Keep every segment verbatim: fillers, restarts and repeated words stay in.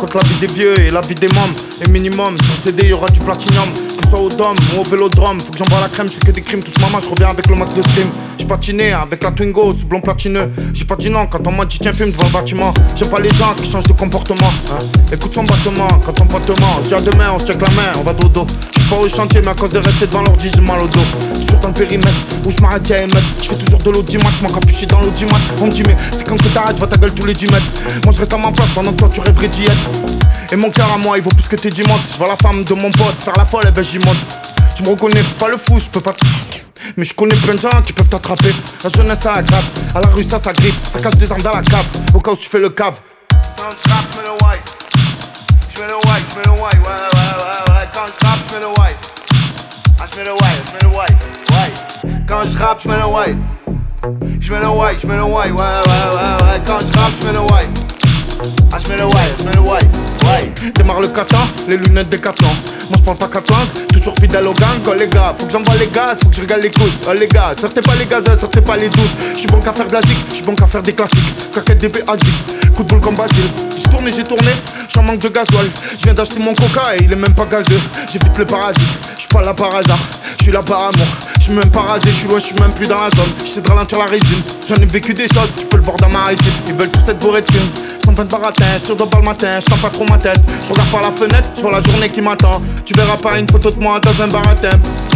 raconte la vie des vieux et la vie des mômes. Et minimum, sur le C D, y'aura du platinium. Que ce soit au dôme ou au vélodrome. Faut que j'envoie la crème, j'fais que des crimes. Touche ma main, j'reviens avec le max de stream. J'ai patiné avec la Twingo sous blond platineux. J'ai pas dit non quand on m'a dit tiens fume devant le bâtiment. J'aime pas les gens qui changent de comportement, hein. Écoute son battement, quand on pote ment. On se dit à demain, on se check la main, on va dodo. J'suis pas au chantier mais à cause de rester devant l'ordi j'ai mal au dos. Toujours dans le périmètre où j'm'arrête à émettre. J'fais toujours de l'audimat, j'm'encapuche dans l'audimat. On me dit mais c'est quand que t'arrêtes, va ta gueule tous les dix mètres. Moi je reste à ma place pendant que toi tu rêverais d'y être. Et mon cœur à moi il vaut plus que tes dix montres. Je vois la femme de mon pote faire la folle et ben j'y monte. Tu me reconnais, fais pas le fou, j'peux pas. Mais je connais plein de gens qui peuvent t'attraper. La jeunesse ça aggrave, à la rue ça s'agrippe. Ça cache des armes dans la cave, au cas où tu fais le cave. Quand je rappe, j'mets le white. J'mets le white, j'mets le white, ouais ouais ouais ouais. Quand je rappe, j'mets le white. Ah j'mets le white, j'mets le white, white. Quand je rappe, j'mets le white. J'mets le white, j'mets le white, ouais ouais ouais ouais. Quand je rappe, j'mets le white. Ah j'mets le white, j'mets le white, white. Démarre le kata, les lunettes décathlon. Moi j'parle pas quatre langues, toujours fidèle au gang. Oh les gars, faut que j'envoie les gaz, faut que je régale les couilles. Oh les gars, sortez pas les gazeux, sortez pas les douces. J'suis bon qu'à faire de la zik, j'suis bon qu'à faire des classiques. Claquette D B Azik, coup de boule comme Basile. J'ai tourné, j'ai tourné, j'en manque de gasoil. J'viens d'acheter mon coca et il est même pas gazeux. J'évite les parasites, j'suis pas là par hasard. J'suis là par amour, j'suis même pas rasé, j'suis loin, j'suis même plus dans la zone. J'essaie de ralentir la résine, j'en ai vécu des choses, tu peux le voir dans ma rétine. Ils veulent tous être bourrés de thunes. Sans plein de baratin, j'tire de balle le matin, j'tends pas trop ma tête. J'regarde par la fenêtre, j'vois la journée qui m'attend. Tu verras pas une photo de moi dans un baratin.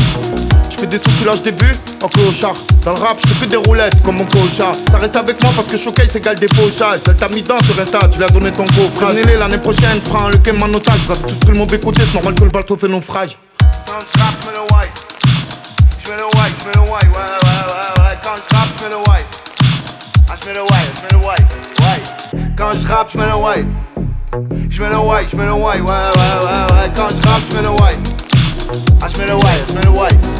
Tu fais des sous, tu lâches des vues en clochard. Dans le rap, j'fais que des roulettes comme mon cocha. Ça reste avec moi parce que Showcase égale des faux chats. Elle t'a mis dans sur Insta, tu lui as donné ton go. Prévenez-les l'année prochaine, prends le game en otage. Vous avez tous pris le mauvais côté, c'est normal que le bateau fait naufrage. Quand je rappe, j'mets le white. J'mets le white, j'mets le white, ouais ouais ouais ouais. Quand je rappe, j'mets le white. Ah j'mets le white, j'mets le white, white. Quand je rappe, j'mets le white. J'mets le white, j'mets le white, ouais ouais ouais ouais. Quand je rappe, j'mets le white. Ah j'mets le white, j'mets le white.